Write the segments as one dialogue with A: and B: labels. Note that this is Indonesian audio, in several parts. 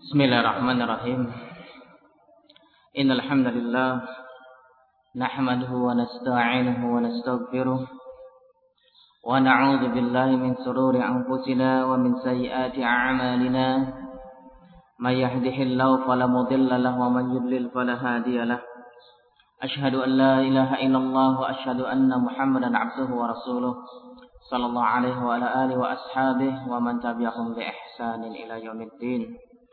A: Bismillahirrahmanirrahim. Innal hamdalillah nahmaduhu wa nasta'inuhu wa nastaghfiruh wa na'udzu billahi min shururi anfusina wa min sayyiati a'malina. May yahdihillahu fala mudilla lahu wa man yudlil fala hadiya lahu. Asyhadu an la ilaha illallah wa asyhadu anna Muhammadan 'abduhu wa rasuluh sallallahu alaihi wa ala alihi wa ashabihi wa man tabi'ahum bi ihsanin ila yaumiddin.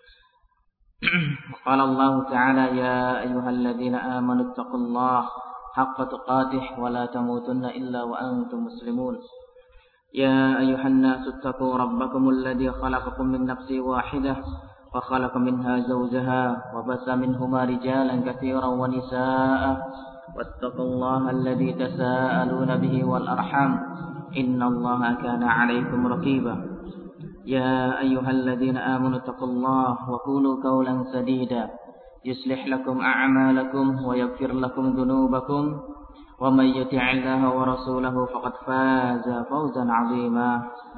A: قال الله تعالى يا أيها الذين آمنوا اتقوا الله حق تقاته ولا تموتن إلا وأنتم مسلمون يا أيها الناس اتقوا ربكم الذي خلقكم من نفس واحدة وخلق منها زوجها وبث منهما رجالا كثيرا ونساء واتقوا الله الذي تساءلون به والأرحام إن الله كان عليكم رقيبا يا أيها الذين آمنوا اتقوا الله وقولوا قولا سديدا يصلح لكم أعمالكم ويغفر لكم ذنوبكم ومن يطع الله ورسوله فقد فاز فوزا عظيما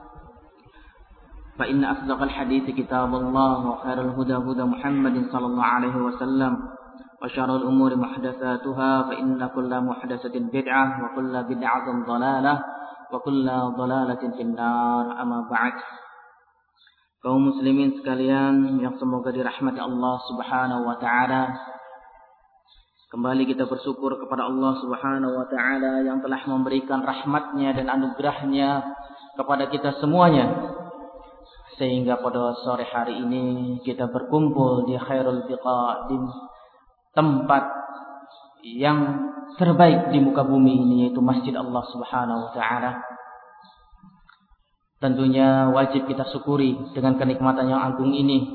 A: فإن أصدق الحديث كتاب الله وخير الهدى هدى محمد صلى الله عليه وسلم وشر الأمور محدثاتها فإن كل محدثة بدعة وكل بدعة ضلالة وكل ضلالة في النار أما بعد. Kaum muslimin sekalian yang semoga dirahmati Allah Subhanahu wa taala. Kembali kita bersyukur kepada Allah Subhanahu wa taala yang telah memberikan rahmatnya dan anugerahnya kepada kita semuanya. Sehingga pada sore hari ini kita berkumpul di khairul biqa, di tempat yang terbaik di muka bumi ini, yaitu Masjid Allah Subhanahu wa taala. Tentunya wajib kita syukuri dengan kenikmatan yang agung ini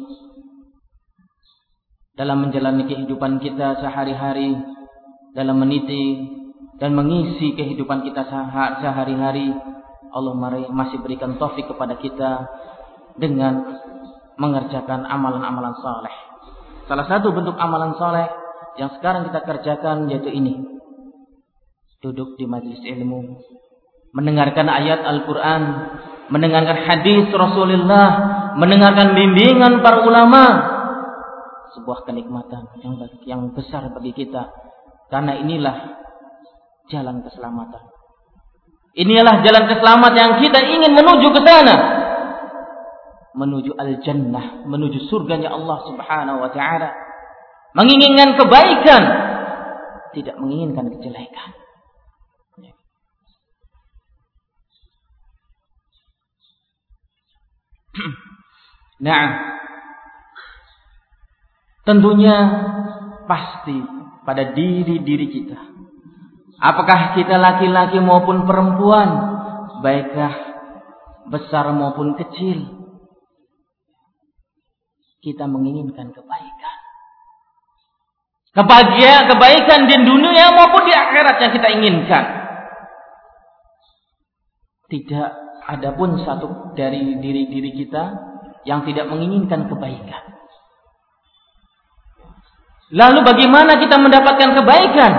A: dalam menjalani kehidupan kita sehari-hari, dalam meniti dan mengisi kehidupan kita sehari-hari. Allah masih berikan taufik kepada kita dengan mengerjakan amalan-amalan saleh. Salah satu bentuk amalan saleh yang sekarang kita kerjakan yaitu ini: duduk di majelis ilmu, mendengarkan ayat Al-Quran, mendengarkan hadis Rasulullah, mendengarkan bimbingan para ulama. Sebuah kenikmatan yang besar bagi kita, karena inilah jalan keselamatan. Inilah jalan keselamatan yang kita ingin menuju ke sana, menuju al-jannah, menuju surganya Allah Subhanahu wa taala. Menginginkan kebaikan, tidak menginginkan kejelekan. Nah, tentunya pasti pada diri kita, apakah kita laki-laki maupun perempuan, baikkah besar maupun kecil, kita menginginkan kebaikan. Kebaikan di dunia maupun di akhirat yang kita inginkan. Tidak ada pun satu dari diri kita yang tidak menginginkan kebaikan. Lalu bagaimana kita mendapatkan kebaikan?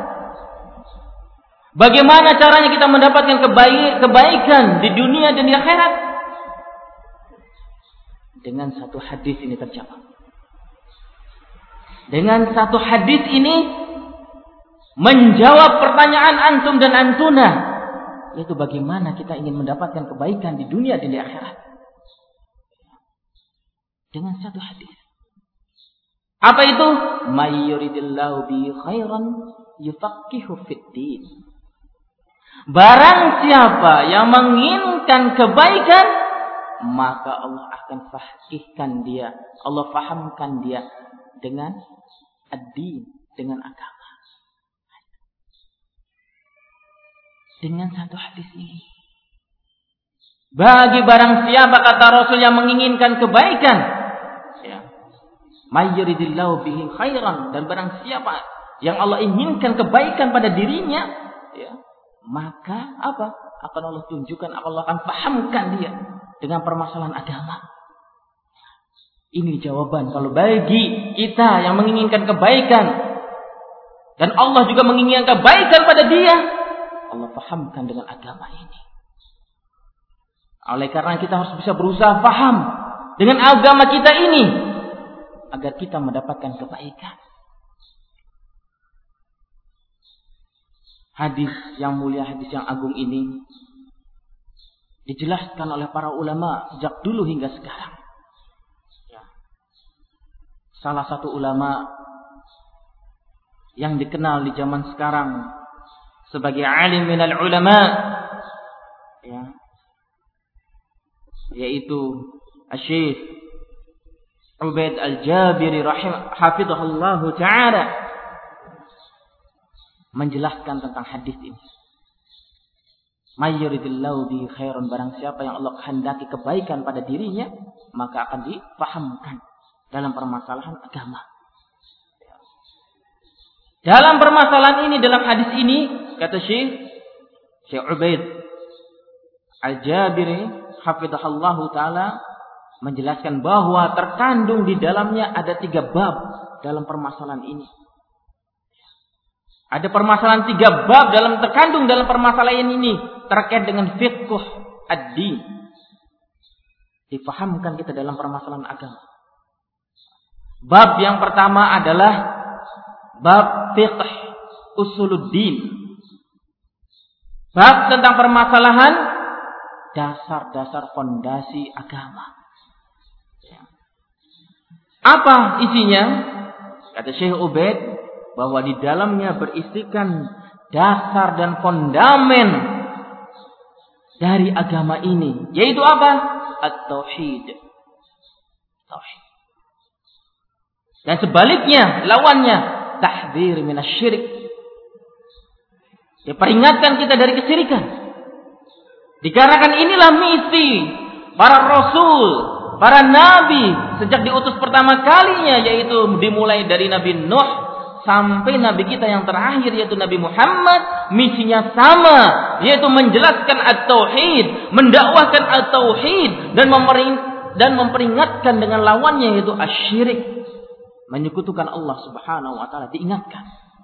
A: Bagaimana caranya kita mendapatkan kebaikan di dunia dan di akhirat? Dengan satu hadis ini terjawab. Dengan satu hadis ini menjawab pertanyaan antum dan antuna, yaitu bagaimana kita ingin mendapatkan kebaikan di dunia dan di akhirat. Dengan satu hadis. Apa itu? May yuridillahu bi khairan yufaqihu fiddin. Barang siapa yang menginginkan kebaikan, maka Allah akan fahihkan dia, Allah fahamkan dia dengan ad-din, dengan agama. Dengan satu hadis ini. Bagi barang siapa, kata Rasul, yang menginginkan kebaikan, ya, may yuridillahu bihi khairan, dan barang siapa yang Allah inginkan kebaikan pada dirinya, ya, maka apa? Akan Allah tunjukkan, Allah akan fahamkan dia dengan permasalahan agama. Ini jawaban kalau bagi kita yang menginginkan kebaikan dan Allah juga menginginkan kebaikan pada dia, Allah fahamkan dengan agama ini. Oleh karena kita harus bisa berusaha paham dengan agama kita ini. agar kita mendapatkan kebaikan. Hadis yang mulia, hadis yang agung ini dijelaskan oleh para ulama sejak dulu hingga sekarang. Ya. Salah satu ulama yang dikenal di zaman sekarang sebagai alim minal ulama, ya, yaitu Syekh Ubaid Al-Jabiri hafizahullahu ta'ala, menjelaskan tentang hadis ini. May yuridillahu bi khairan, barang siapa yang Allah kehendaki kebaikan pada dirinya, maka akan difahamkan dalam permasalahan agama. Dalam permasalahan ini, dalam hadis ini, kata Syekh Ubaid Al-Jabiri hafizahullahu ta'ala menjelaskan bahwa terkandung di dalamnya ada 3 bab dalam permasalahan ini. Ada permasalahan 3 bab terkandung dalam permasalahan ini terkait dengan fiqh ad-din. Difahamkan kita dalam permasalahan agama. Bab yang pertama adalah bab fiqh usuluddin. Bab tentang permasalahan dasar-dasar fondasi agama. Apa isinya? Kata Syekh Ubaid, bahwa di dalamnya berisikan dasar dan fondamen dari agama ini, yaitu apa? At-tauhid. Tauhid. Dan sebaliknya, lawannya tahdzir minasyirik. Diperingatkan kita dari kesyirikan. Dikarenakan inilah misi para rasul, para nabi sejak diutus pertama kalinya, yaitu dimulai dari Nabi Nuh sampai Nabi kita yang terakhir, yaitu Nabi Muhammad. Misinya sama, yaitu menjelaskan at-tauhid, mendakwahkan at-tauhid, dan memperingatkan dengan lawannya, yaitu asyirik, menyekutukan Allah subhanahu wa ta'ala. Diingatkan.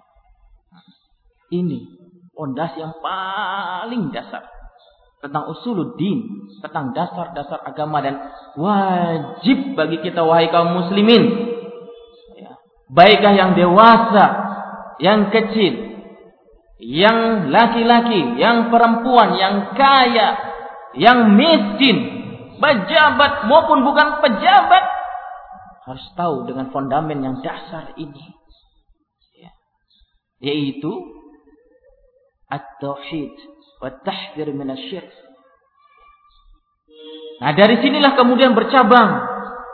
A: Ini pondasi yang paling dasar tentang usuluddin, tentang dasar-dasar agama, dan wajib bagi kita, wahai kaum muslimin, baiklah yang dewasa, yang kecil, yang laki-laki, yang perempuan, yang kaya, yang miskin, pejabat maupun bukan pejabat, harus tahu dengan fondamen yang dasar ini, yaitu at-tauhid wa tahdzir minasyirik. Nah, dari sinilah kemudian bercabang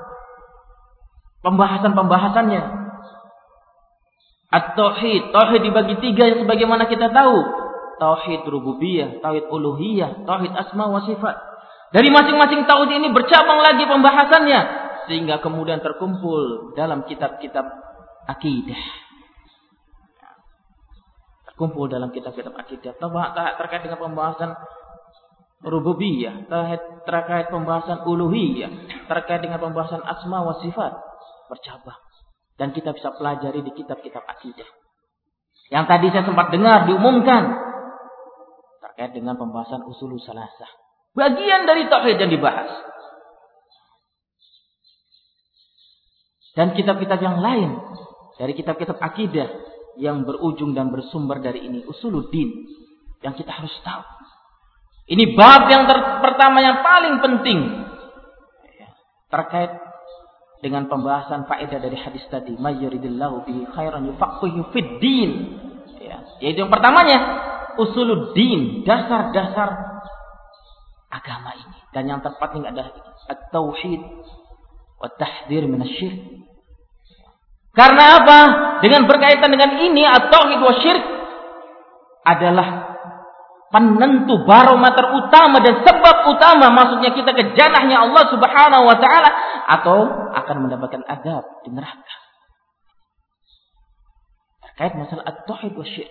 A: pembahasan-pembahasannya. At-tauhid, tauhid dibagi 3 sebagaimana kita tahu. Tauhid rububiyah, tauhid uluhiyah, tauhid asma wa sifat. Dari masing-masing tauhid ini bercabang lagi pembahasannya, sehingga kemudian terkumpul dalam kitab-kitab akidah. Terkumpul dalam kitab-kitab akidah terkait dengan pembahasan rububiyah, terkait pembahasan uluhiyah, terkait dengan pembahasan asma wa sifat, bercabang. Dan kita bisa pelajari di kitab-kitab akidah. Yang tadi saya sempat dengar diumumkan terkait dengan pembahasan usulul salasah. Bagian dari tauhid yang dibahas. Dan kitab-kitab yang lain dari kitab-kitab akidah yang berujung dan bersumber dari ini, usuluddin, yang kita harus tahu. Ini bab yang pertama yang paling penting terkait dengan pembahasan faedah dari hadis tadi, may yuridillahu bihi khairan yufaqihu fid din. Yaitu yang pertamanya usuluddin, dasar-dasar agama ini. Dan yang terpenting adalah at-tauhid wa tahdzir minasyirik. Karena apa? Dengan berkaitan dengan ini, at-tauhid wa syirik adalah penentu, barometer utama dan sebab utama masuknya kita ke jannahnya Allah subhanahu wa ta'ala, atau akan mendapatkan azab di neraka. Terkait masalah at-tauhid wa syirik.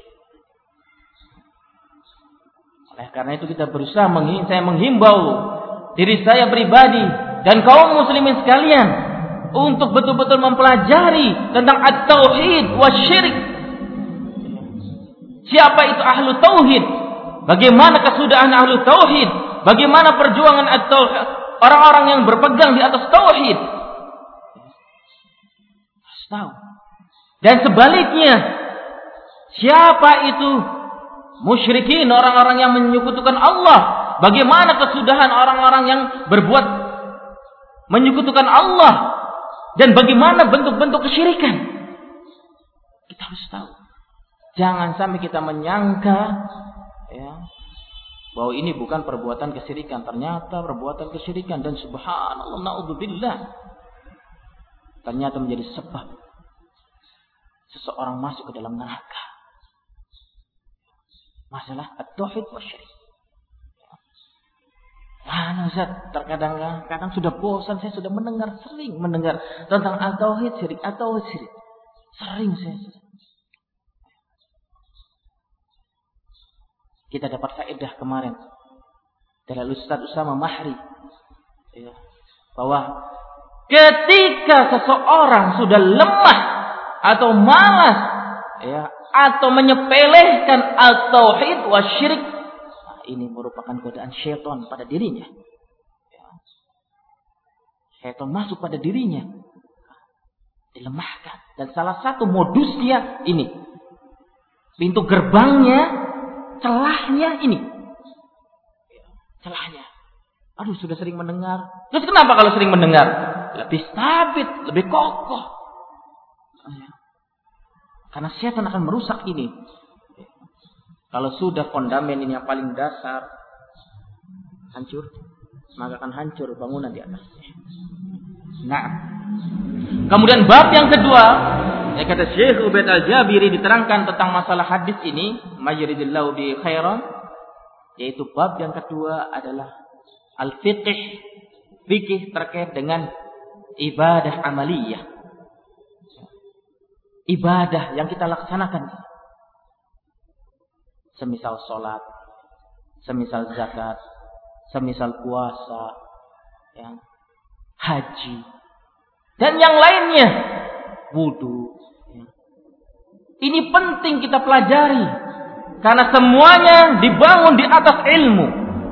A: Oleh karena itu kita berusaha, saya menghimbau diri saya pribadi dan kaum muslimin sekalian untuk betul-betul mempelajari tentang at-tauhid wa syirik. Siapa itu ahlu tauhid? Bagaimana kesudahan ahlu tauhid? Bagaimana perjuangan orang-orang yang berpegang di atas tauhid? Harus tahu. Dan sebaliknya, siapa itu musyrikin, orang-orang yang menyekutukan Allah? Bagaimana kesudahan orang-orang yang berbuat menyekutukan Allah? Dan bagaimana bentuk-bentuk kesyirikan? Kita harus tahu. Jangan sampai kita menyangka ya, bahwa ini bukan perbuatan kesyirikan. Ternyata perbuatan kesyirikan. Dan subhanallah, na'udzubillah, ternyata menjadi sebab seseorang masuk ke dalam neraka. Masalah at-tauhid wa syirik. Ustaz, kadang sudah bosan, saya sudah sering mendengar tentang at-tauhid syirik, at-tauhid syirik. Sering saya. Kita dapat faedah kemarin dari Ustaz Usama Mahri ya, bahwa ketika seseorang sudah lemah atau malas ya, atau menyepelekan at-tauhid wa syirik, ini merupakan godaan syaitan pada dirinya. Syaitan masuk pada dirinya, dilemahkan. Dan salah satu modusnya ini, pintu gerbangnya, celahnya ini. Celahnya. Aduh, sudah sering mendengar. Terus kenapa kalau sering mendengar? Lebih stabil, lebih kokoh. Karena syaitan akan merusak ini. Kalau sudah fondamen ini yang paling dasar hancur, maka akan hancur bangunan di atasnya. Nah, kemudian bab yang kedua, yang kata Syekh Ubaid Al-Jabiri diterangkan tentang masalah hadis ini, mayuridillahu bi khairan, yaitu bab yang kedua adalah al-fiqh, fikih terkait dengan ibadah amaliyah. Ibadah yang kita laksanakan. Semisal sholat, semisal zakat, semisal puasa, ya, haji, dan yang lainnya, wudu. Ya. Ini penting kita pelajari, karena semuanya dibangun di atas ilmu.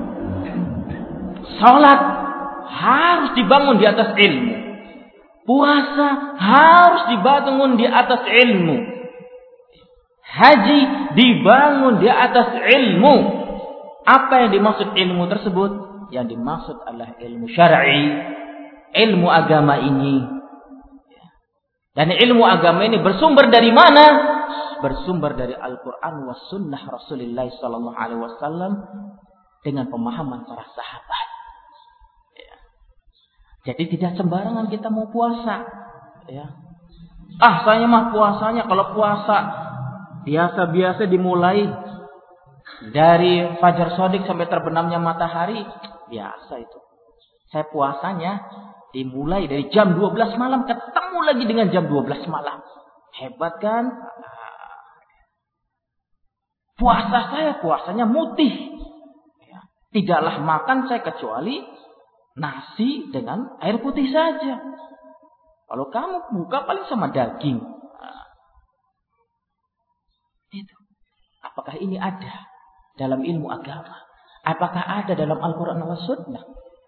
A: Sholat harus dibangun di atas ilmu. Puasa harus dibangun di atas ilmu. Haji dibangun di atas ilmu. Apa yang dimaksud ilmu tersebut? Yang dimaksud adalah ilmu syar'i, ilmu agama ini. Dan ilmu agama ini bersumber dari mana? Bersumber dari Al-Quran was sunnah Rasulullah sallallahu alaihi wasallam dengan pemahaman para sahabat. Jadi tidak sembarangan kita mau puasa. Ya. Saya mah puasanya kalau puasa biasa-biasa dimulai dari fajar shadiq sampai terbenamnya matahari, biasa itu. Saya puasanya dimulai dari jam 12 malam ketemu lagi dengan jam 12 malam. Hebat kan? Puasanya mutih. Tidaklah makan saya kecuali nasi dengan air putih saja. Kalau kamu buka paling sama daging. Itu. Apakah ini ada dalam ilmu agama? Apakah ada dalam Al-Quran dan Sunnah?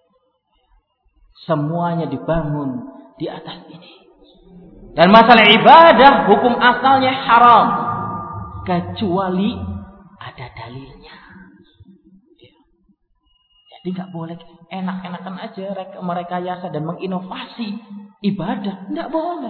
A: Semuanya dibangun di atas ini. Dan masalah ibadah, hukum asalnya haram. Kecuali ada dalilnya. Jadi nggak boleh enak-enakan aja merekayasa dan menginovasi ibadah. Nggak boleh.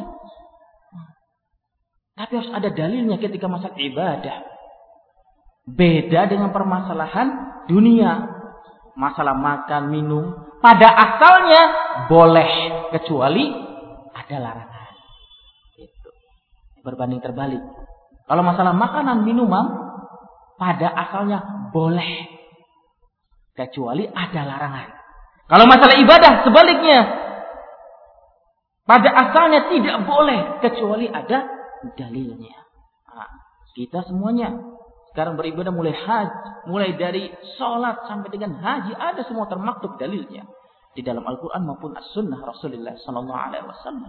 A: Tapi harus ada dalilnya ketika masalah ibadah. Beda dengan permasalahan dunia. Masalah makan, minum. Pada asalnya boleh. Kecuali ada larangan. Itu. Berbanding terbalik. Kalau masalah makanan, minuman. Pada asalnya boleh. Kecuali ada larangan. Kalau masalah ibadah, sebaliknya. Pada asalnya tidak boleh. Kecuali ada dalilnya. Nah, kita semuanya sekarang beribadah mulai dari sholat sampai dengan haji, ada semua termaktub dalilnya di dalam Al-Quran maupun As-Sunnah Rasulullah Sallallahu Alaihi Wasallam.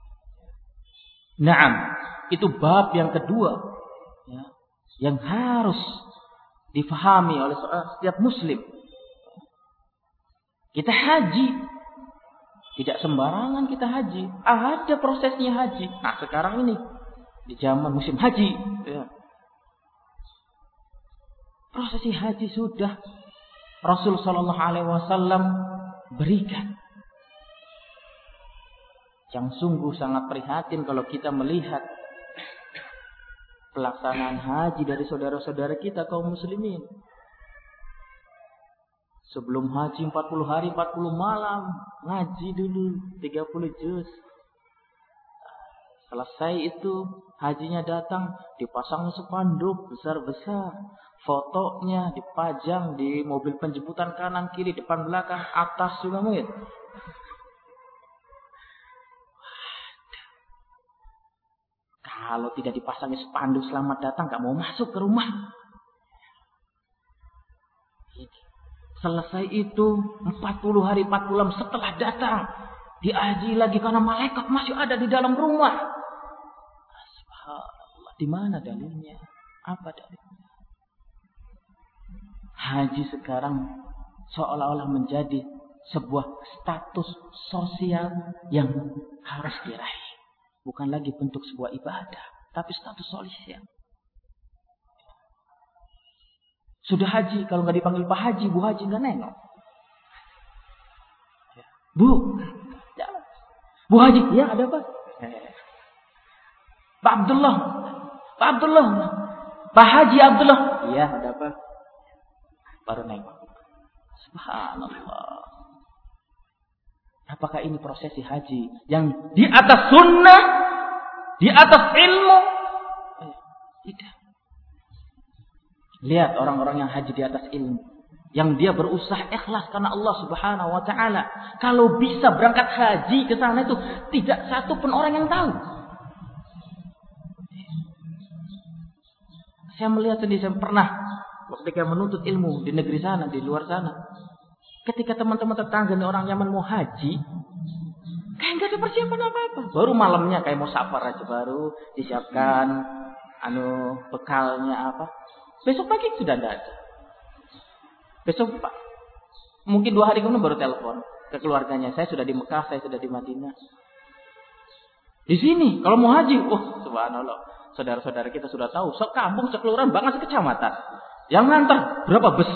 A: Naam, itu bab yang kedua ya, yang harus difahami oleh setiap Muslim. Kita haji Tidak sembarangan kita haji. Ada prosesnya haji. Nah sekarang ini di zaman musim haji, ya. Prosesi haji sudah Rasul Shallallahu Alaihi Wasallam berikan. Yang sungguh sangat prihatin kalau kita melihat pelaksanaan haji dari saudara-saudara kita kaum muslimin. Sebelum haji 40 hari 40 malam ngaji dulu 30 juz. Selesai itu hajinya datang, dipasang spanduk besar-besar, fotonya dipajang di mobil penjemputan kanan kiri depan belakang atas juga mungkin. Kalau tidak dipasangi spanduk selamat datang, gak mau masuk ke rumah. Selesai itu 40 hari 40 malam setelah datang, diaji lagi karena malaikat masih ada di dalam rumah. Subhanallah, di mana dalilnya? Apa dalilnya? Haji sekarang seolah-olah menjadi sebuah status sosial yang harus diraih. Bukan lagi bentuk sebuah ibadah, tapi status sosial. Sudah haji, kalau nggak dipanggil Pak Haji, Bu Haji nggak nengok. Bu, jalan. Bu Haji, ya ada apa? Pak Abdullah, Pak Abdullah, Pak Haji Abdullah, iya ada apa? Baru nengok. Subhanallah. Apakah ini prosesi haji yang di atas sunnah, di atas ilmu? Tidak. Lihat orang-orang yang haji di atas ilmu, yang dia berusaha ikhlas karena Allah Subhanahu wa taala. Kalau bisa berangkat haji ke sana itu tidak satu pun orang yang tahu. Saya melihat sendiri, saya pernah ketika menuntut ilmu di negeri sana, di luar sana. Ketika teman-teman tetangga orang Yaman mau haji, kayak nggak ada persiapan apa-apa. Baru malamnya kayak mau safar aja, baru disiapkan bekalnya apa. Besok pagi sudah ada. Besok mungkin 2 hari kemudian baru telepon ke keluarganya. Saya sudah di Mekah, saya sudah di Madinah. Di sini kalau mau haji, subhanallah, saudara-saudara kita sudah tahu, sekampung, sekelurahan, bahkan sekecamatan. Yang ngantar berapa bus?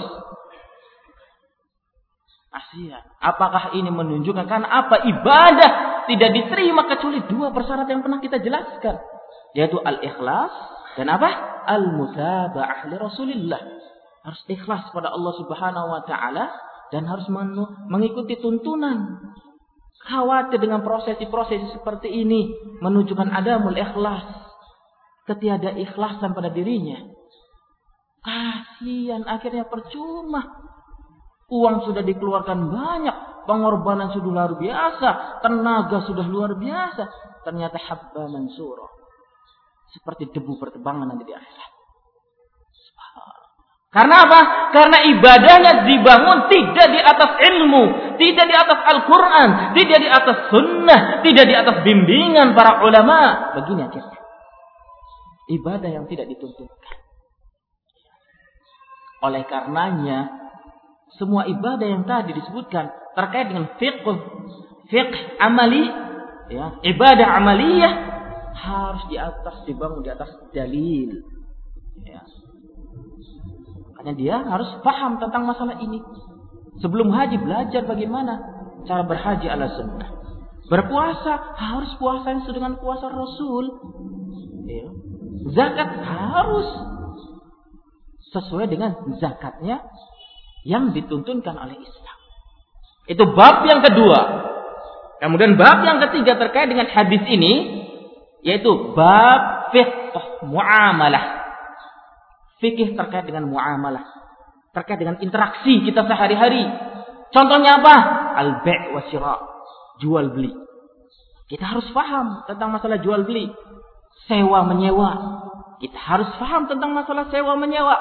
A: Kasihan. Apakah ini menunjukkan karena apa ibadah tidak diterima kecuali 2 persyarat yang pernah kita jelaskan, yaitu al-ikhlas dan apa? Al-mutaba'ah li Rasulillah. Harus ikhlas pada Allah Subhanahu wa taala dan harus mengikuti tuntunan. Khawatir dengan prosesi-prosesi seperti ini menunjukkan adamul ikhlas, ketiada ikhlasan pada dirinya. Kasihan, akhirnya percuma. Uang sudah dikeluarkan banyak, pengorbanan sudah luar biasa, tenaga sudah luar biasa, ternyata habba mansura. Seperti debu berterbangan nanti di akhirat. Karena apa? Karena ibadahnya dibangun tidak di atas ilmu, tidak di atas Al-Quran, tidak di atas sunnah, tidak di atas bimbingan para ulama. Begini akhirnya. Ibadah yang tidak dituntunkan. Oleh karenanya, semua ibadah yang tadi disebutkan terkait dengan fiqh amali, ya, ibadah amaliyah harus dibangun di atas dalil. Ya. Makanya dia harus paham tentang masalah ini. Sebelum haji belajar bagaimana cara berhaji ala sunnah. Berpuasa harus puasa yang sesuai dengan puasa Rasul. Ya. Zakat harus sesuai dengan zakatnya yang dituntunkan oleh Islam. Itu bab yang kedua. Kemudian bab yang ketiga terkait dengan hadis ini, yaitu bab fiqh muamalah. Fikih terkait dengan muamalah, terkait dengan interaksi kita sehari-hari. Contohnya apa? Al-bai' wa syira', jual beli. Kita harus paham tentang masalah jual beli. Sewa menyewa. Kita harus paham tentang masalah sewa menyewa.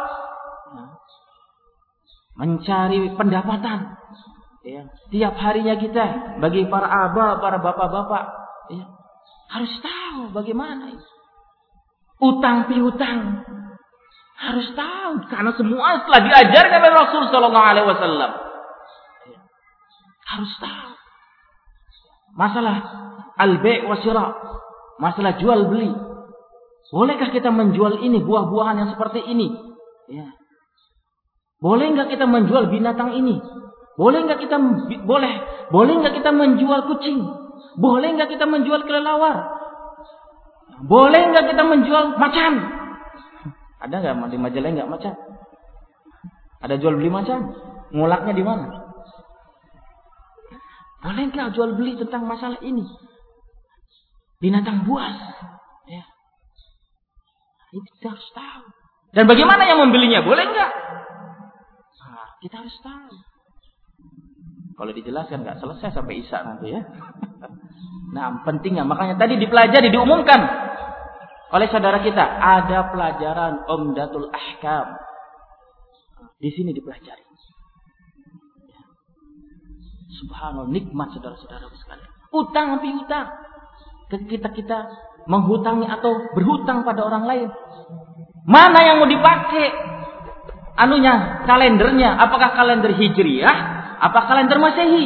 A: Mencari pendapatan, ya, tiap harinya kita bagi para aba, para bapak-bapak, ya, harus tahu bagaimana ini. Utang piutang harus tahu karena semua telah diajarkan oleh Rasul Sallallahu Alaihi Wasallam. Ya, harus tahu. Masalah al-bai' wa syira', masalah jual beli. Bolehkah kita menjual ini, buah-buahan yang seperti ini? Ya. Boleh enggak kita menjual binatang ini? Boleh enggak kita menjual kucing? Boleh enggak kita menjual kelelawar? Boleh enggak kita menjual macan? Ada enggak di majalah enggak macan? Ada jual beli macan? Ngulaknya di mana? Boleh enggak jual beli tentang masalah ini? Binatang buas. Ya. Ini kita harus tahu. Dan bagaimana yang membelinya? Boleh enggak? Nah, kita harus tahu. Kalau dijelaskan enggak selesai sampai Isya nanti ya. Nah, pentingnya makanya tadi dipelajari, diumumkan oleh saudara kita, ada pelajaran Umdatul Ahkam. Di sini dipelajari. Subhanallah, nikmat saudara-saudara sekalian. Utang piutang. Kita menghutangi atau berhutang pada orang lain. Mana yang mau dipakai? Anunya, kalendernya, apakah kalender Hijriyah, apa kalender Masehi?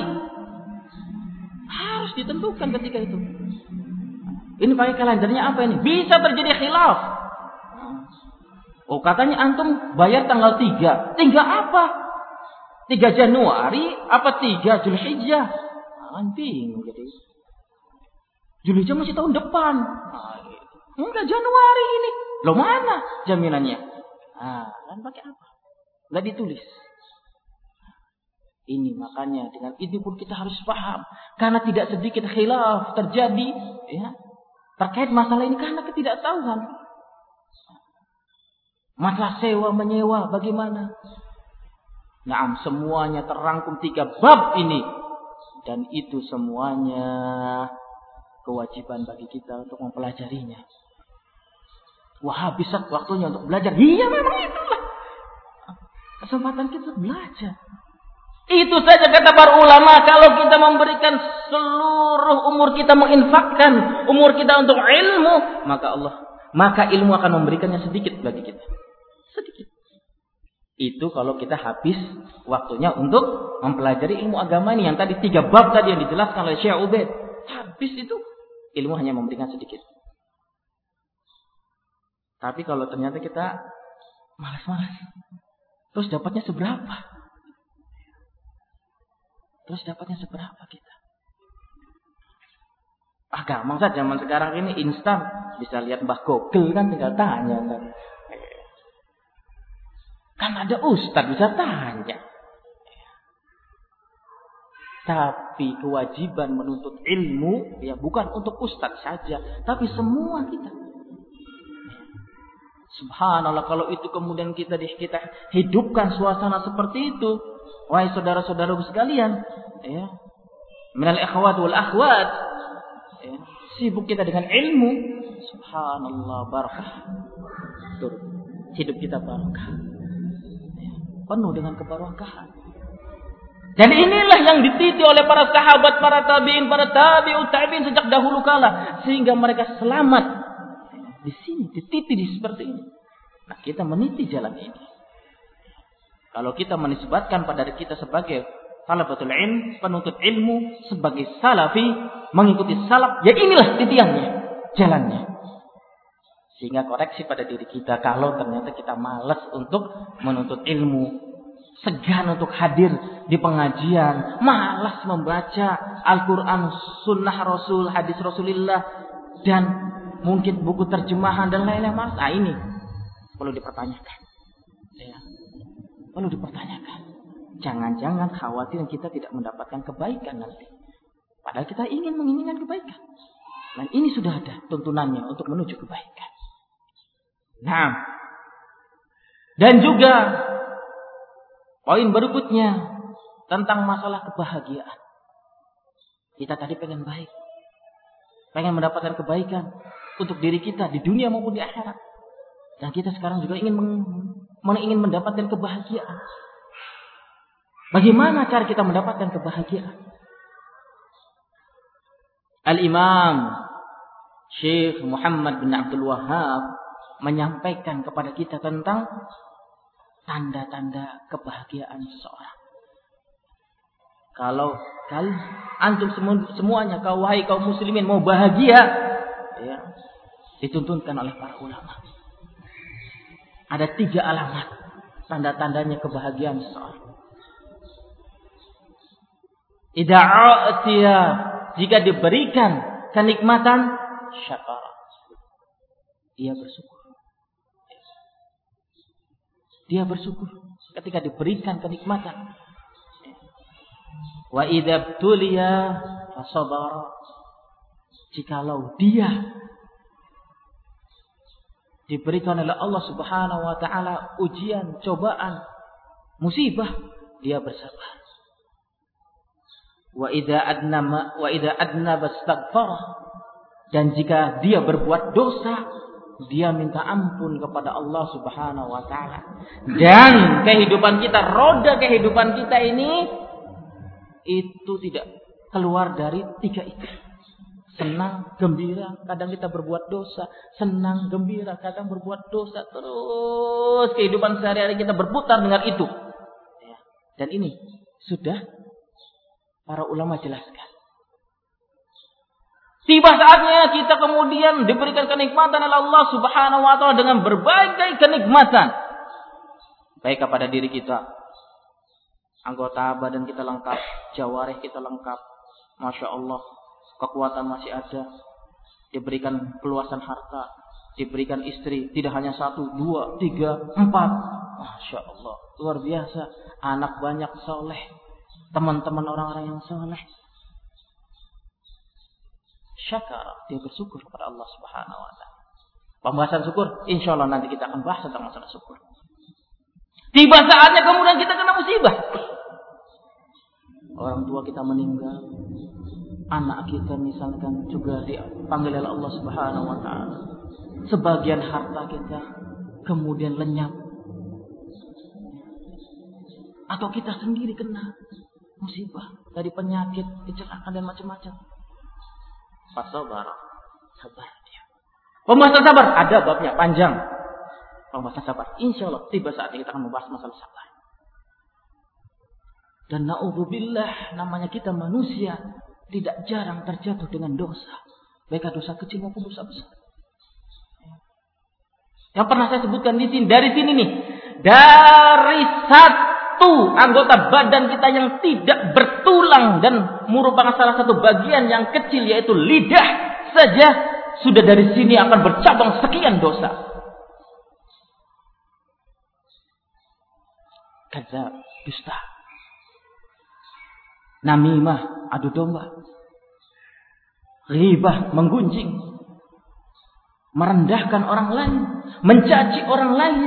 A: Harus ditentukan ketika itu. Ini pakai kalendernya apa ini? Bisa terjadi khilaf. Oh, katanya antum bayar tanggal 3. 3 apa? 3 Januari apa 3 Zulhijjah? Bingung jadi. Zulhijjah masih tahun depan. Enggak, Januari ini. Loh, mana jaminannya? Kan pakai apa? Enggak ditulis. Ini makanya dengan ini pun kita harus paham. Karena tidak sedikit khilaf terjadi ya, terkait masalah ini karena ketidaktahuan. Masalah sewa menyewa bagaimana? Naam, semuanya terangkum 3 bab ini. Dan itu semuanya kewajiban bagi kita untuk mempelajarinya. Wah, habis waktunya untuk belajar. Iya, memang itulah kesempatan kita belajar. Itu saja kata para ulama, kalau kita memberikan seluruh umur kita, menginfakkan umur kita untuk ilmu, maka ilmu akan memberikannya sedikit bagi kita. Sedikit. Itu kalau kita habis waktunya untuk mempelajari ilmu agama ini, yang tadi 3 bab tadi yang dijelaskan oleh Syekh Ubaid. Habis itu ilmu hanya memberikan sedikit. Tapi kalau ternyata kita malas-malas, terus dapatnya seberapa? Kita? Gampang saja zaman sekarang ini instan, bisa lihat Mbah Google kan, tinggal tanya kan. Kan ada ustaz bisa tanya. Tapi kewajiban menuntut ilmu ya bukan untuk ustaz saja, tapi semua kita. Subhanallah, kalau itu kemudian kita hidupkan suasana seperti itu, wahai saudara-saudaraku sekalian, ya, minal ikhwat wal akhwat, ya, sibuk kita dengan ilmu, subhanallah, barakah. Hidup kita barakah, ya, penuh dengan keberkahan. Dan inilah yang dititi oleh para sahabat, para tabi'in, para tabi'ut tabi'in sejak dahulu kala, sehingga mereka selamat. Di sini dititi seperti ini. Nah, kita meniti jalan ini. Kalau kita menisbatkan pada diri kita sebagai talabatul ilm, penuntut ilmu, sebagai salafi, mengikuti salaf, ya inilah titiannya, jalannya. Sehingga koreksi pada diri kita kalau ternyata kita malas untuk menuntut ilmu, segan untuk hadir di pengajian, malas membaca Al-Quran, sunnah Rasul, hadis Rasulullah, dan mungkin buku terjemahan dan lain-lain. Nah, ini perlu dipertanyakan. Ya. Perlu dipertanyakan. Jangan-jangan khawatir kita tidak mendapatkan kebaikan nanti. Padahal kita menginginkan kebaikan. Dan ini sudah ada tuntunannya untuk menuju kebaikan. Nah, dan juga poin berikutnya tentang masalah kebahagiaan. Kita tadi pengen baik, pengen mendapatkan kebaikan untuk diri kita di dunia maupun di akhirat. Dan kita sekarang juga ingin mendapatkan kebahagiaan. Bagaimana cara kita mendapatkan kebahagiaan? Al-Imam Syekh Muhammad bin Abdul Wahhab menyampaikan kepada kita tentang tanda-tanda kebahagiaan seseorang. Kalau Antum semuanya, wahai kaum muslimin, mau bahagia, ya, dituntunkan oleh para ulama. Ada 3 alamat tanda-tandanya kebahagiaan seseorang. Idza a'tiya, jika diberikan kenikmatan, syakara, dia bersyukur. Dia bersyukur ketika diberikan kenikmatan. Wa idza tuliya fasabara, jikalau dia diberikan oleh Allah Subhanahu wa taala ujian, cobaan, musibah, dia bersabar. Wa idza adnaba astaghfara, dan jika dia berbuat dosa, dia minta ampun kepada Allah Subhanahu wa taala. Dan kehidupan kita, roda kehidupan kita ini itu tidak keluar dari 3 itu. Senang, gembira, kadang kita berbuat dosa. Senang, gembira, kadang berbuat dosa. Terus kehidupan sehari-hari kita berputar dengan itu. Dan ini sudah para ulama jelaskan. Tiba saatnya kita kemudian diberikan kenikmatan oleh Allah Subhanahu wa taala dengan berbagai kenikmatan. Baik kepada diri kita, anggota badan kita lengkap, jawarih kita lengkap, Masya Allah, kekuatan masih ada, diberikan keluasan harta, diberikan istri, tidak hanya 1, 2, 3, 4, Masya Allah, luar biasa, anak banyak soleh, teman-teman orang-orang yang soleh. Syakara, dia bersyukur kepada Allah Subhanahu wa taala. Pembahasan syukur, insya Allah nanti kita akan bahas tentang masalah syukur. Tiba saatnya kemudian kita kena musibah. Orang tua kita meninggal, anak kita misalkan juga dipanggil oleh Allah Subhanahu wa taala. Sebagian harta kita kemudian lenyap. Atau kita sendiri kena musibah dari penyakit, kecelakaan dan macam-macam. Sabar, sabar dia. Pembahasan sabar ada babnya panjang. Pembahasan sabar, insya Allah tiba saatnya kita akan membahas masalah sabar. Dan na'udzubillah, namanya kita manusia tidak jarang terjatuh dengan dosa, baik dosa kecil maupun dosa besar. Yang pernah saya sebutkan di sini, dari sini nih, dari satu anggota badan kita yang tidak bertulang dan merupakan salah satu bagian yang kecil, yaitu lidah saja, sudah dari sini akan bercabang sekian dosa. Kadzab, dusta, namimah, adu domba, ghibah, menggunjing, merendahkan orang lain, mencaci orang lain,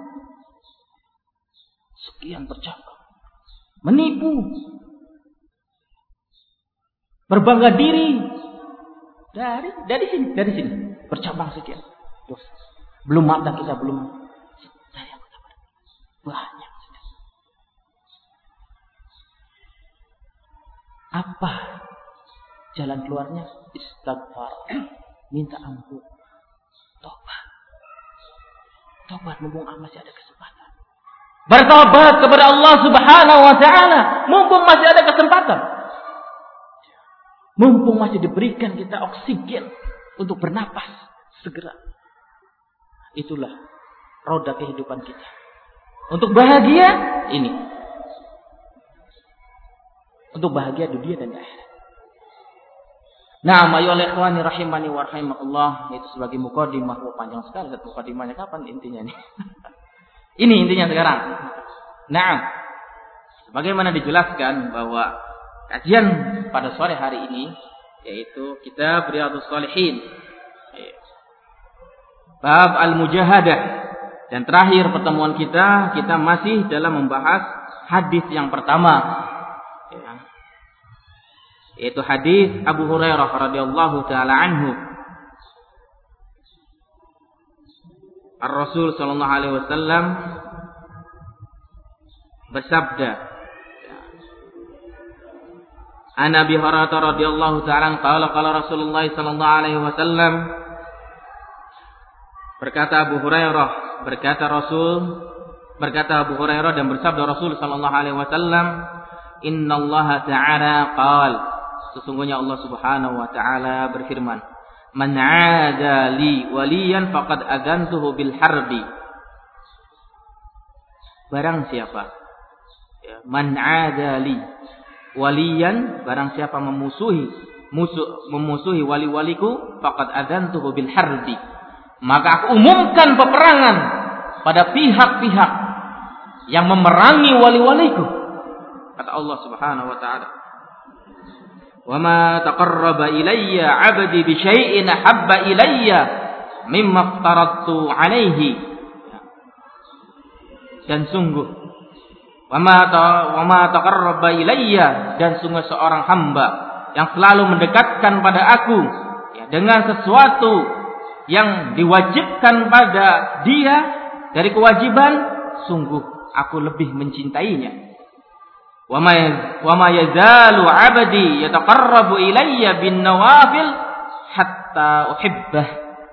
A: sekian bercabang, menipu, berbangga diri, dari sini bercabang sekian dosa. Belum mata kita belum banyak. Apa jalan keluarnya? Istighfar, minta ampun, tobat mumpung masih ada kesempatan. Bertobat kepada Allah Subhanahu wa taala mumpung masih ada kesempatan. Mumpung masih diberikan kita oksigen untuk bernapas segera. Itulah roda kehidupan kita. Untuk bahagia ini. Untuk bahagia dunia dan akhirat. Nah, ayyuhal ikhwani rahimani wa rahimakumullah, itu sebagai mukadimah. Panjang sekali mukadimahnya, kapan intinya nih? Ini intinya sekarang. Nah, bagaimana dijelaskan bahwa kajian pada sore hari ini yaitu kitab Riyadhus Shalihin, bab al-mujahadah, dan terakhir pertemuan kita masih dalam membahas hadis yang pertama, yaitu hadis Abu Hurairah radhiyallahu taala anhu. Ar-Rasul sallallahu alaihi wasallam bersabda, An Abi Hurairah radhiyallahu taala qala Rasulullah sallallahu alaihi wasallam, berkata Abu Hurairah, berkata Abu Hurairah dan bersabda Rasul sallallahu alaihi wasallam, Innallaha ta'ala qala, sesungguhnya Allah Subhanahu wa taala berfirman, man 'ada li waliyan faqad adantuhu bil harbi. Barang siapa, ya, man 'ada li waliyan, barang siapa memusuhi wali-waliku, faqad adantuhu bil harbi, maka aku umumkan peperangan pada pihak-pihak yang memerangi wali-waliku. Kata Allah Subhanahu wa taala, "Wa ma taqarraba ilayya 'abdi bi syai'in habba ilayya mimma aftaradtu 'alaihi." Dan sungguh wa ma taqarraba ilayya, dan sungguh seorang hamba yang selalu mendekatkan pada aku, ya, dengan sesuatu yang diwajibkan pada dia dari kewajiban, sungguh aku lebih mencintainya. Wa ma yazalu 'abdi yataqarrabu ilayya bin nawafil hatta uhibbah.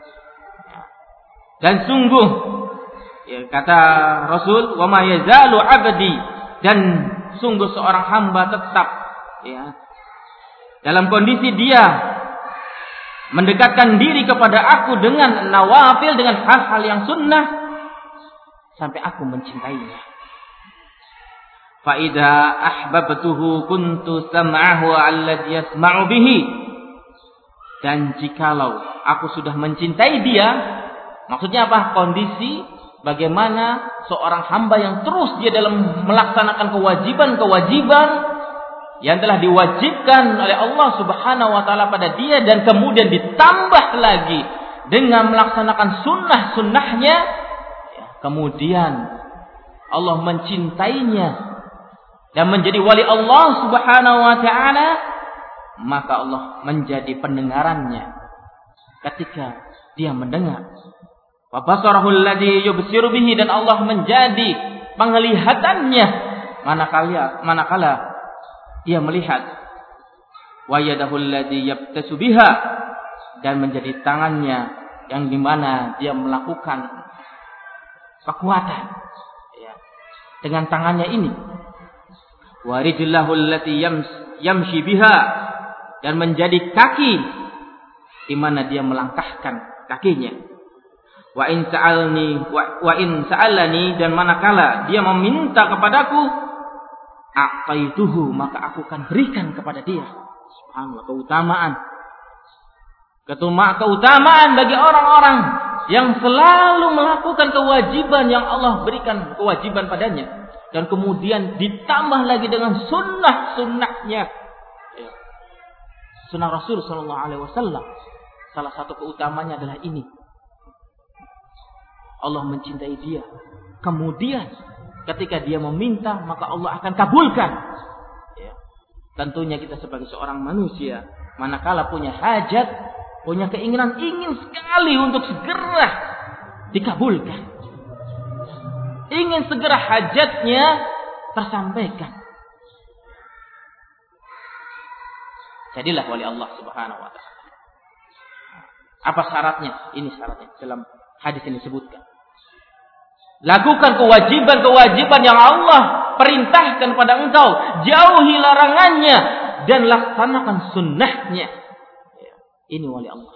A: Dan sungguh, ya, kata Rasul, wa ma yazalu 'abdi, dan sungguh seorang hamba tetap, ya, dalam kondisi dia mendekatkan diri kepada aku dengan nawafil, dengan hal-hal yang sunnah, sampai aku mencintainya. Fa idza ahbabtuhu kuntu sam'ahu alladhi yasma'u bihi. Dan jikalau aku sudah mencintai dia, maksudnya apa? Kondisi bagaimana seorang hamba yang terus dia dalam melaksanakan kewajiban-kewajiban yang telah diwajibkan oleh Allah Subhanahu wa taala pada dia, dan kemudian ditambah lagi dengan melaksanakan sunnah-sunnahnya, ya, kemudian Allah mencintainya dan menjadi wali Allah Subhanahu wa taala, maka Allah menjadi pendengarannya ketika dia mendengar. Wa basarahul ladzi yubsiru bihi, dan Allah menjadi penglihatannya manakala dia melihat. Wa yadahul ladzi yabtasu biha, dan menjadi tangannya yang dimana dia melakukan kekuatan, ya, dengan tangannya ini. Wa rijlahul lati yamshi biha, dan menjadi kaki di mana dia melangkahkan kakinya. Wa in sa'alani, dan manakala dia meminta kepadaku, a'taituhu, maka aku akan berikan kepada dia. Subhanallah, keutamaan bagi orang-orang yang selalu melakukan kewajiban yang Allah berikan kewajiban padanya, dan kemudian ditambah lagi dengan sunnah-sunnahnya, ya, sunnah Rasul Sallallahu Alaihi Wasallam. Salah satu keutamanya adalah ini, Allah mencintai dia, kemudian ketika dia meminta, maka Allah akan kabulkan, ya. Tentunya kita sebagai seorang manusia, manakala punya hajat, punya keinginan, ingin sekali untuk segera dikabulkan, ingin segera hajatnya tersampaikan. Jadilah wali Allah Subhanahu wa taala. Apa syaratnya? Ini syaratnya dalam hadis ini disebutkan. Lakukan kewajiban-kewajiban yang Allah perintahkan pada engkau, jauhi larangannya, dan laksanakan sunnahnya. Ini wali Allah,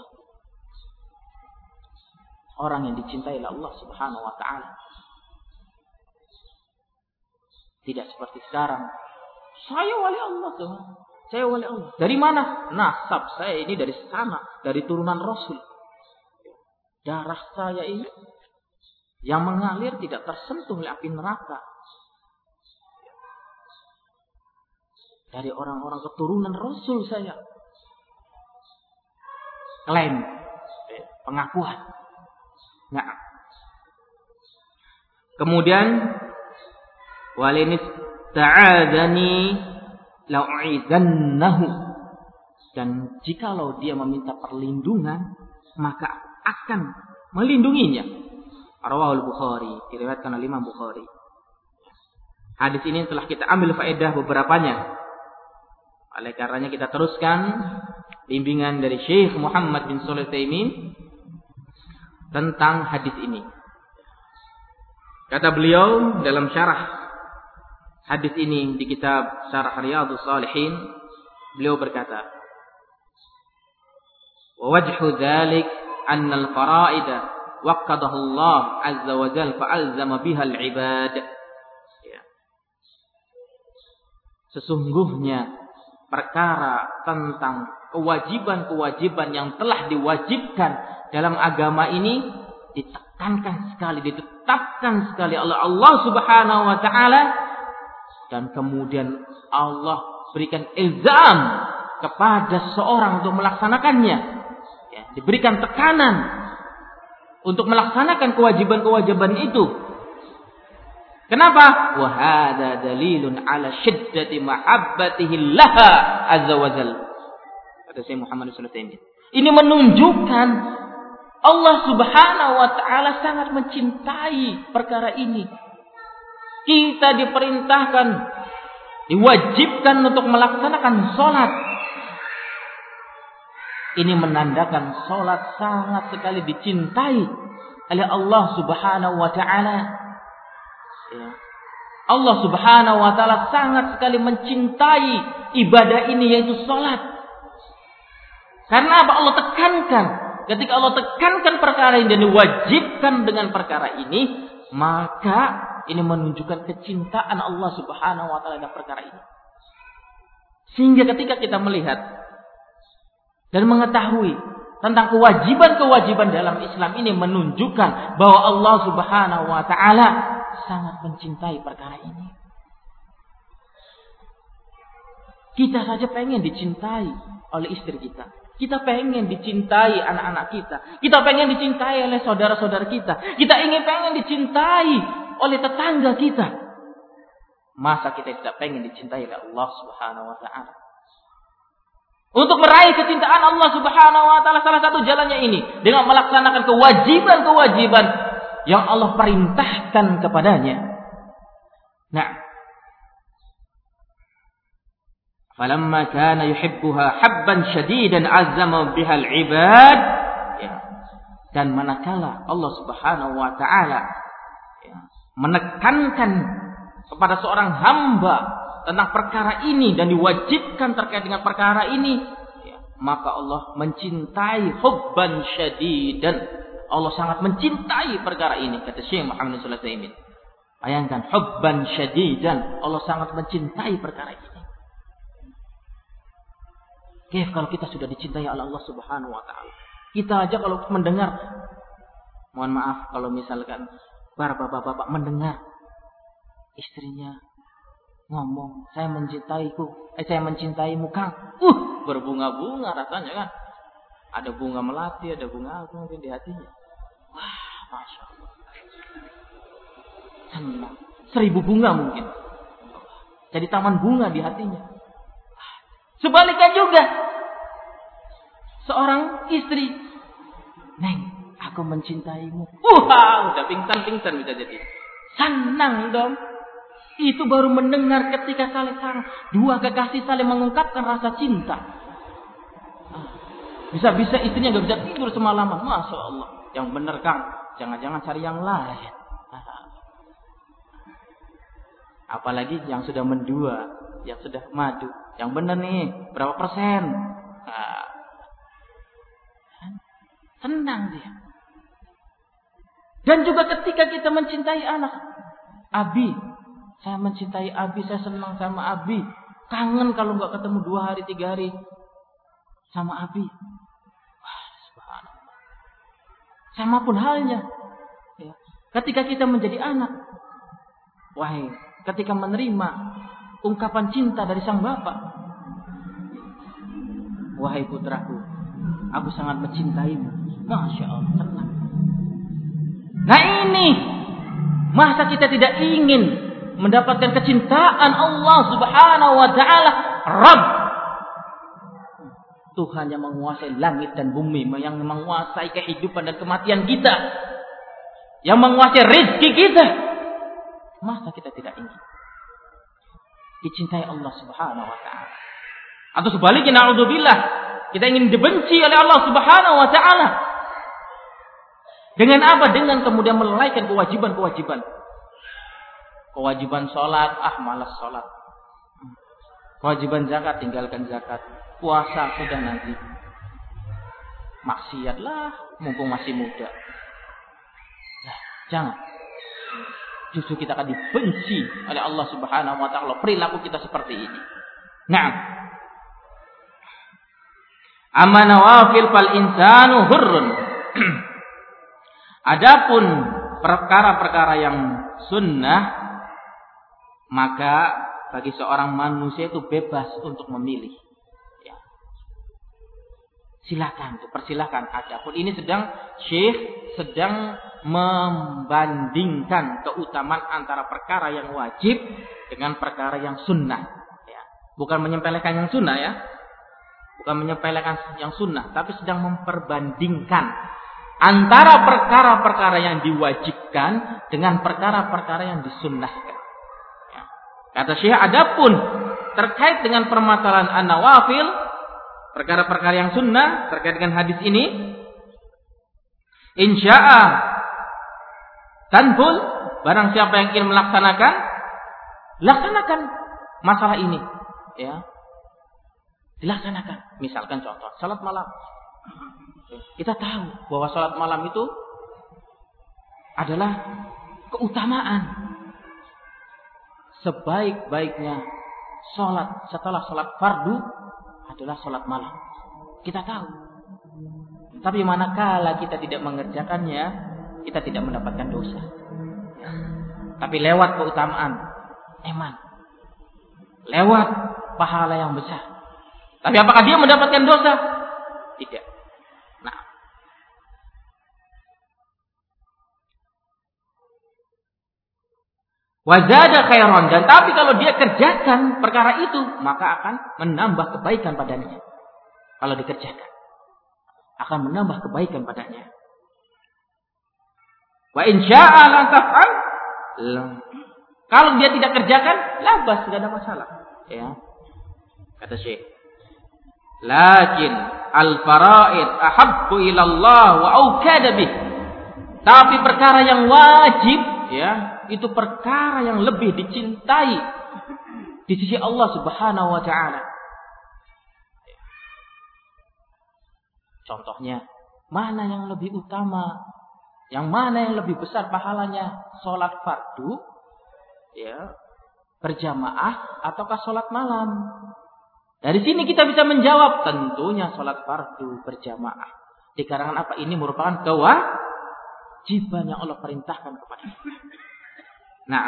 A: orang yang dicintai oleh Allah Subhanahu wa taala. Tidak seperti sekarang, saya wali Allah tuh, saya wali Allah. Dari mana? Nasab saya ini dari sana, dari turunan Rasul. Darah saya ini yang mengalir tidak tersentuh oleh api neraka. Dari orang-orang keturunan Rasul saya. Klaim, pengakuan. Nah, kemudian walinis ta'adani la'u'idannahu, dan jikalau dia meminta perlindungan, maka akan melindunginya. Rawahul Bukhari, diriwayatkan oleh Imam Bukhari. Hadis ini telah kita ambil faedah beberapanya. Oleh karenanya kita teruskan bimbingan dari Syekh Muhammad bin Shalih Al-Utsaimin tentang hadis ini. Kata beliau dalam syarah hadis ini di kitab Syarah Riyadhus Shalihin, beliau berkata, "Wa wajhu dzalik anna al-fara'ida waqqadahu Allah 'azza wa jalla fa'alzama biha al-'ibad." Ya. Sesungguhnya perkara tentang kewajiban-kewajiban yang telah diwajibkan dalam agama ini ditekankan sekali, ditetapkan sekali oleh Allah Subhanahu wa taala, dan kemudian Allah berikan ilzam kepada seorang untuk melaksanakannya. Ya, diberikan tekanan untuk melaksanakan kewajiban-kewajiban itu. Kenapa? Wa hadza dalilun ala syiddati mahabbatihi laha azza wa jalla. Kata Syekh Muhammad sallallahu alaihi wasallam. Ini menunjukkan Allah Subhanahu wa taala sangat mencintai perkara ini. Kita diperintahkan, diwajibkan untuk melaksanakan salat. Ini menandakan salat sangat sekali dicintai oleh Allah Subhanahu wa taala. Ya. Allah Subhanahu wa taala sangat sekali mencintai ibadah ini, yaitu salat. Karena apa? Allah tekankan. Ketika Allah tekankan perkara ini dan diwajibkan dengan perkara ini, maka ini menunjukkan kecintaan Allah Subhanahu wa taala dalam perkara ini. Sehingga ketika kita melihat dan mengetahui tentang kewajiban-kewajiban dalam Islam ini, menunjukkan bahwa Allah Subhanahu wa taala sangat mencintai perkara ini. Kita saja pengen dicintai oleh istri kita. Kita pengen dicintai anak-anak kita. Kita pengen dicintai oleh saudara-saudara kita. Kita pengen dicintai oleh tetangga kita. Masa kita tidak pengen dicintai oleh Allah Subhanahu wa taala? Untuk meraih kecintaan Allah Subhanahu wa taala, salah satu jalannya ini dengan melaksanakan kewajiban-kewajiban yang Allah perintahkan kepadanya. Nah, falamma kana yuhibbuha habban shadidan azzama bihal ibad, ya. Dan manakala Allah Subhanahu wa taala, ya, menekankan kepada seorang hamba tentang perkara ini dan diwajibkan terkait dengan perkara ini, ya, maka Allah mencintai hubban shadidan. Allah sangat mencintai perkara ini, kata Syekh Muhammad sallallahu alaihi wasallam. Bayangkan, hubban shadidan, Allah sangat mencintai perkara ini. Kalau kita sudah dicintai oleh Allah Subhanahu wa taala. Kita aja kalau mendengar, mohon maaf kalau misalkan para bapak-bapak mendengar istrinya ngomong, saya mencintaimu Kang. Berbunga-bunga rasanya kan. Ada bunga melati, ada bunga apa mungkin di hatinya. Wah, Masya Allah. Senang. 1000 bunga mungkin. Jadi taman bunga di hatinya. Sebaliknya juga, seorang istri, Neng, aku mencintaimu. Udah pingsan bisa jadi. Senang dong. Itu baru mendengar ketika saling dua kekasih saling mengungkapkan rasa cinta. Bisa-bisa istrinya gak bisa tidur semalaman. Masya Allah. Yang benar Kang, jangan-jangan cari yang lain. Apalagi yang sudah mendua, yang sudah madu. Yang benar nih, berapa persen? Senang dia. Dan juga ketika kita mencintai anak. Abi, saya mencintai Abi, saya senang sama Abi. Kangen kalau nggak ketemu 2 hari 3 hari sama Abi. Wah, subhanallah. Sama pun halnya. Ya. Ketika kita menjadi anak. Wahai, ketika menerima ungkapan cinta dari sang bapak. Wahai putraku, aku sangat mencintaimu. Masya Allah, senang. Nah ini, masa kita tidak ingin mendapatkan kecintaan Allah Subhanahu wa taala, Rabb, Tuhan yang menguasai langit dan bumi, yang menguasai kehidupan dan kematian kita, yang menguasai rezeki kita. Masa kita tidak ingin dicintai Allah Subhanahu wa taala? Atau sebaliknya, naudzubillah, kita ingin dibenci oleh Allah Subhanahu wa taala. Dengan apa? Dengan kemudian melalaikan kewajiban-kewajiban. Kewajiban sholat, malas sholat. Kewajiban zakat, tinggalkan zakat. Puasa sudah nanti. Maksiatlah, mumpung masih muda. Nah, jangan. Justru kita akan dibenci oleh Allah Subhanahu wa taala perilaku kita seperti ini. Nah, amma nawafil fal insanu hurrun. Adapun perkara-perkara yang sunnah, maka bagi seorang manusia itu bebas untuk memilih. Ya. Silakan, persilahkan. Adapun ini Syekh sedang membandingkan keutamaan antara perkara yang wajib dengan perkara yang sunnah. Ya. Bukan menyepelekan yang sunnah ya. Bukan menyepelekan yang sunnah, tapi sedang memperbandingkan antara perkara-perkara yang diwajibkan dengan perkara-perkara yang disunnahkan. Ya. Kata Syekh, adapun terkait dengan permasalahan an-nawafil, perkara-perkara yang sunnah terkait dengan hadis ini, insya'a tanful, barang siapa yang ingin melaksanakan, laksanakan masalah ini. Ya. Dilaksanakan. Misalkan contoh, salat malam. Kita tahu bahwa salat malam itu adalah keutamaan. Sebaik-baiknya salat setelah salat fardu adalah salat malam. Kita tahu. Tapi manakala kita tidak mengerjakannya, kita tidak mendapatkan dosa. Tapi lewat keutamaan, iman. Lewat pahala yang besar. Tapi apakah dia mendapatkan dosa? Tidak. Nah. Wazada khairan, dan tapi kalau dia kerjakan perkara itu, maka akan menambah kebaikan padanya. Kalau dikerjakan, akan menambah kebaikan padanya. Wa in syaa'a la taf'al. Kalau dia tidak kerjakan, labas, tidak ada masalah. Ya. Kata Syekh, lakin al-fara'id ahabbu ila Allah wa aukada bih. Tapi perkara yang wajib, ya, itu perkara yang lebih dicintai di sisi Allah Subhanahu wa taala. Contohnya, mana yang lebih utama? Yang mana yang lebih besar pahalanya? Salat fardu, ya, berjamaah ataukah salat malam? Dari sini kita bisa menjawab, tentunya salat fardu berjamaah. Dikarenakan apa? Ini merupakan kewajiban yang Allah perintahkan kepada kita. Nah,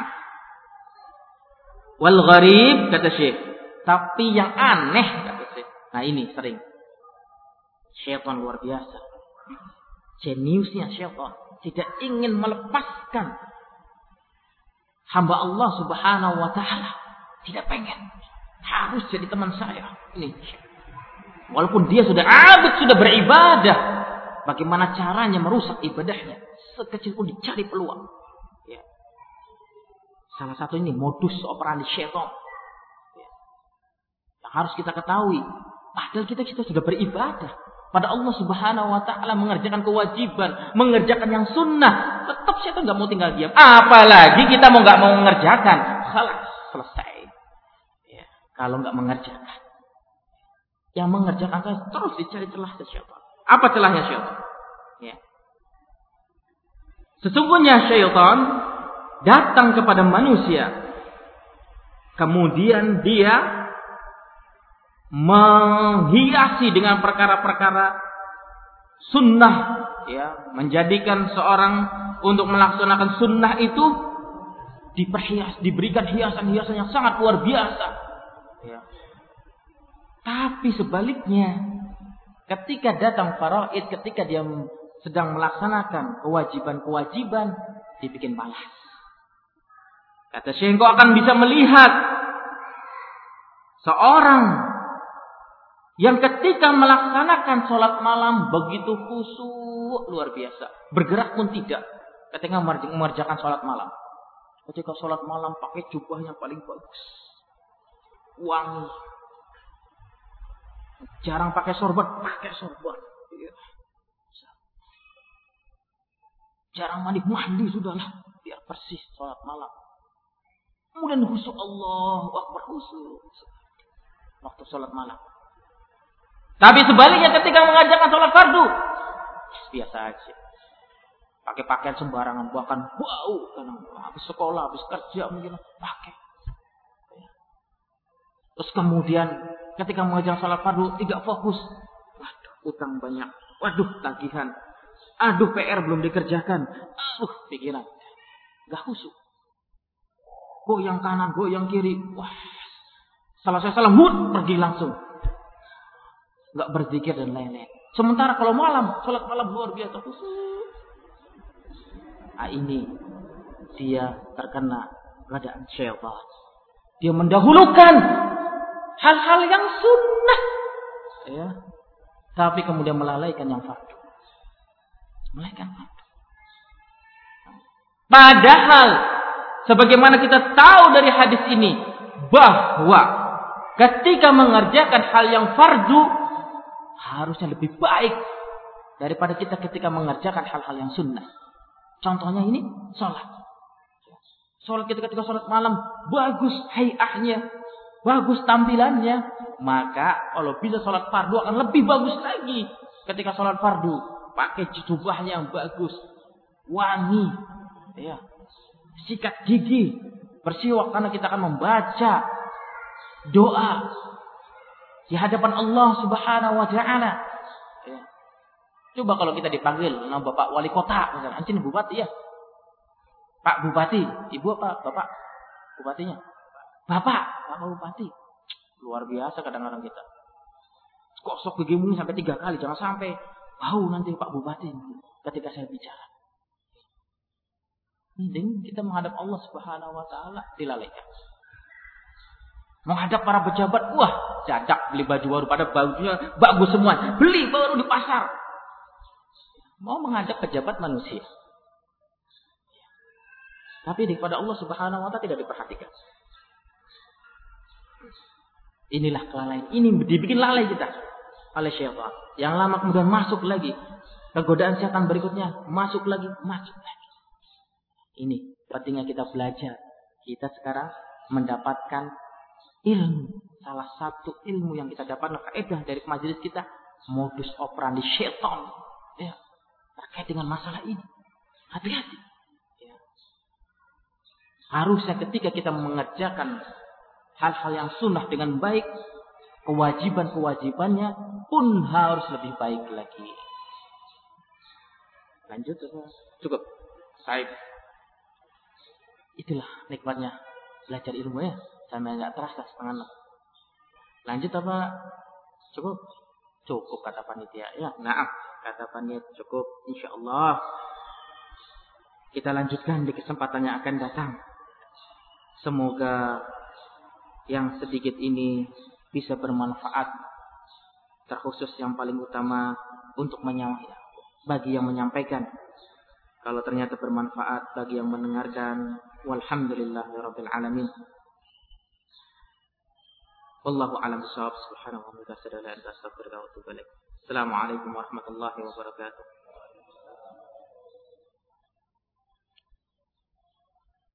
A: wal gharib, kata Syekh, tapi yang aneh, kata Syekh. Nah ini sering. Syaitan luar biasa. Jeniusnya syaitan. Tidak ingin melepaskan hamba Allah Subhanahu wa ta'ala. Tidak pengen. Harus jadi teman saya. Ini. Walaupun dia sudah abid, sudah beribadah. Bagaimana caranya merusak ibadahnya? Sekecil pun dicari peluang. Ya. Salah satu ini modus operandi syaitan. Ya. Yang harus kita ketahui. Padahal kita sudah beribadah pada Allah Subhanahu wa ta'ala, mengerjakan kewajiban, mengerjakan yang sunnah. Tetap syaitan gak mau tinggal diam. Apalagi kita gak mau mengerjakan. Khalas, selesai. Kalau nggak mengerjakan, yang mengerjakan terus dicari celah syaitan. Apa celahnya syaitan? Ya. Sesungguhnya syaitan datang kepada manusia, kemudian dia menghiasi dengan perkara-perkara sunnah, ya, menjadikan seorang untuk melaksanakan sunnah itu diperhias, diberikan hiasan-hiasan yang sangat luar biasa. Ya. Tapi sebaliknya, ketika datang faraid, ketika dia sedang melaksanakan kewajiban-kewajiban, dibikin malas. Kata Syekh, engkau akan bisa melihat seorang yang ketika melaksanakan sholat malam begitu khusyuk luar biasa, bergerak pun tidak ketika mengerjakan sholat malam. Ketika sholat malam pakai jubahnya paling bagus, wangi. Jarang pakai sorban, pakai sorban. Jarang mandi sudahlah, biar persis sholat malam. Kemudian khusyuk, Allahu Akbar, khusyuk waktu sholat malam. Tapi sebaliknya ketika mengajarkan sholat fardu, biasa aja. Pakai pakaian sembarangan, bahkan bau, karena habis sekolah, habis kerja mungkin pakai. Terus kemudian ketika mengajar sholat fardu tidak fokus. Waduh, utang banyak. Waduh, tagihan. Aduh, PR belum dikerjakan. Aduh, pikiran. Gak khusyuk. Goyang kanan, goyang kiri. Wah, selesai salam, pergi langsung. Gak berzikir dan lain-lain. Sementara kalau malam, sholat malam luar biasa khusyuk. Nah, ini dia terkena godaan syaitan. Dia mendahulukan hal-hal yang sunnah, ya, tapi kemudian melalaikan yang fardu. Melalaikan fardu. Padahal, sebagaimana kita tahu dari hadis ini, bahwa ketika mengerjakan hal yang fardu harusnya lebih baik daripada kita ketika mengerjakan hal-hal yang sunnah. Contohnya ini, sholat. Sholat ketika sholat malam, bagus hayahnya, bagus tampilannya. Maka kalau bisa sholat fardu akan lebih bagus lagi. Ketika sholat fardu, pakai jubahnya yang bagus, wangi, ya, sikat gigi, bersiwak, karena kita akan membaca doa di hadapan Allah Subhanahu wa Ta'ala. Ya. Coba kalau kita dipanggil nama Bapak Wali Kota, misalnya, anjing bupati ya. Pak Bupati, Ibu apa? Bapak Bupatinya? Bapak Bupati. Luar biasa kadang-kadang kita. Kok gigimu sampai 3 kali, jangan sampai bau nanti Pak Bupati ketika saya bicara. Mending kita menghadap Allah Subhanahu wa Ta'ala, dilalaikan. Menghadap para pejabat, wah, jadak beli baju baru, pada bajunya bagus semua, beli baru di pasar. Mau menghadap pejabat manusia. Tapi kepada Allah Subhanahu wa Ta'ala tidak diperhatikan. Inilah kelalaian. Ini dibikin lalai kita oleh syaitan. Yang lama kemudian masuk lagi. Kegodaan setan berikutnya masuk lagi. Ini pentingnya kita belajar. Kita sekarang mendapatkan ilmu. Salah satu ilmu yang kita dapatkan faedah dari majelis kita, modus operandi syaitan. Ya, terkait dengan masalah ini. Hati-hati. Ya. Harusnya ketika kita mengerjakan hal-hal yang sunnah dengan baik, kewajiban-kewajibannya pun harus lebih baik lagi. Lanjut, cukup. Baik. Itulah nikmatnya belajar ilmu ya. Sampai nggak terasa setengah 6. Lanjut apa? Cukup? Cukup kata panitia. Ya, nah, kata panitia cukup. Insyaallah kita lanjutkan di kesempatan yang akan datang. Semoga yang sedikit ini bisa bermanfaat, terkhusus yang paling utama untuk bagi yang menyampaikan. Kalau ternyata bermanfaat bagi yang mendengarkan, walhamdulillahirabbil alamin. Wallahu a'lam bishawab. Subhanallahi wa bihamdihi, asyhadu an la ilaha illa anta, astaghfiruka wa atubu ilaik. Assalamualaikum warahmatullahi wabarakatuh.